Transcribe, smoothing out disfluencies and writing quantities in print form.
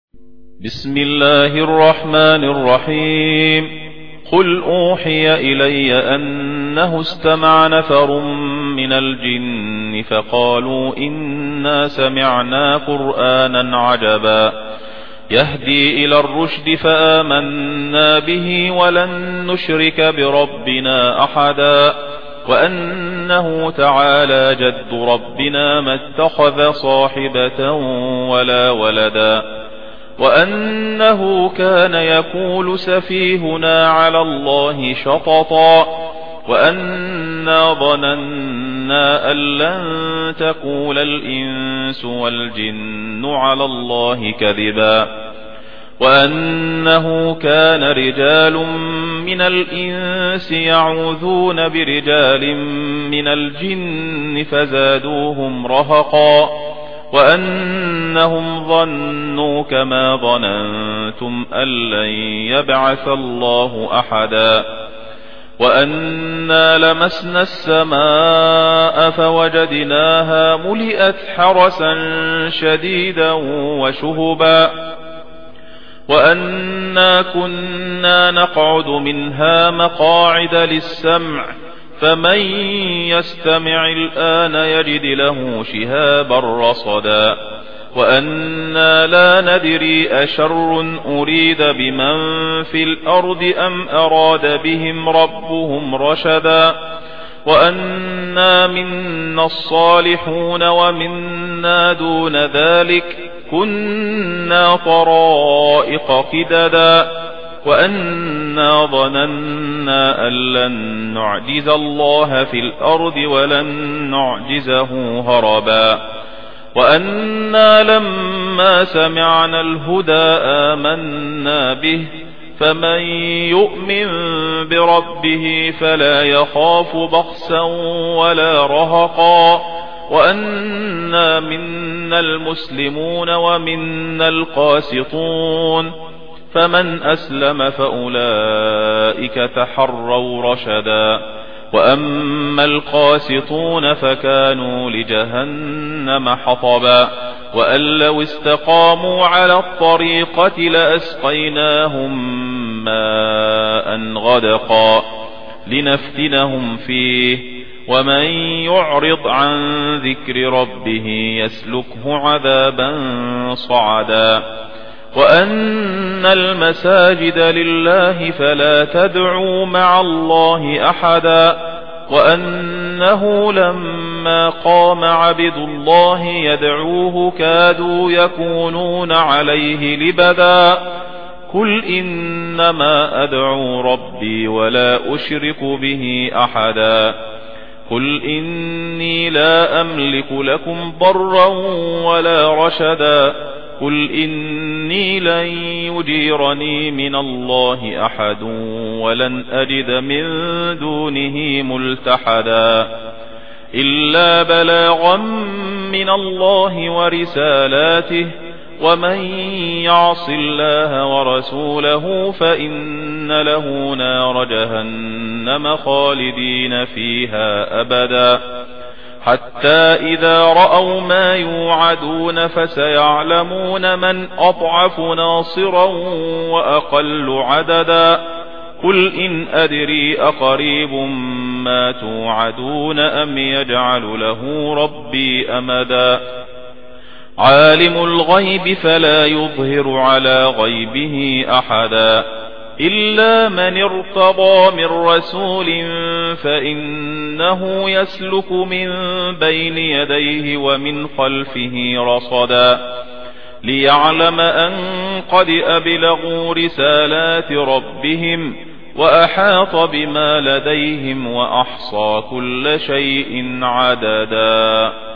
بسم الله الرحمن الرحيم. قل أوحي إلي أنه استمع نفر من الجن فقالوا إنا سمعنا قرآنا عجبا يهدي إلى الرشد فآمنا به ولن نشرك بربنا أحدا وأنه تعالى جد ربنا ما اتخذ صاحبة ولا ولدا وأنه كان يقول سفيهنا على الله شططا وأنا ظننا أن لن تقول الإنس والجن على الله كذبا وأنه كان رجال من الإنس يعوذون برجال من الجن فزادوهم رهقا وأنهم ظنوا كما ظننتم أن لن يبعث الله أحدا وأنا لمسنا السماء فوجدناها ملئت حرسا شديدا وشهبا وأنا كنا نقعد منها مقاعد للسمع فمن يستمع الآن يجد له شهابا رصدا وأنا لا ندري أشر أريد بمن في الأرض أم أراد بهم ربهم رشدا وأنا منا الصالحون ومنا دون ذلك كنا طرائق قددا وأنا ظننا أن لن نعجز الله في الأرض ولن نعجزه هربا وأنا لما سمعنا الهدى آمنا به فمن يؤمن بربه فلا يخاف بخسا ولا رهقا وأنا منا المسلمون ومنا القاسطون فمن أسلم فأولئك تحروا رشدا وأما القاسطون فكانوا لجهنم حطبا وأن لو استقاموا على الطريقة لأسقيناهم ماء غدقا لنفتنهم فيه ومن يعرض عن ذكر ربه يسلكه عذابا صعدا وأن المساجد لله فلا تدعوا مع الله أحدا وأنه لما قام عبد الله يدعوه كادوا يكونون عليه لبدا قل إنما أدعو ربي ولا أشرك به أحدا قل إني لا أملك لكم ضرا ولا رشدا قل إني لن يجيرني من الله أحد ولن أجد من دونه ملتحدا إلا بلاغا من الله ورسالاته ومن يعص الله ورسوله فإن له نار جهنم خالدين فيها أبدا حتى إذا رأوا ما يوعدون فسيعلمون من أضعف ناصرا وأقل عددا قل إن أدري أقريب ما توعدون أم يجعل له ربي أمدا عالم الغيب فلا يظهر على غيبه أحدا إلا من ارتضى من رسول فإنه يسلك من بين يديه ومن خلفه رصدا ليعلم أن قد أبلغوا رسالات ربهم وأحاط بما لديهم وأحصى كل شيء عددا.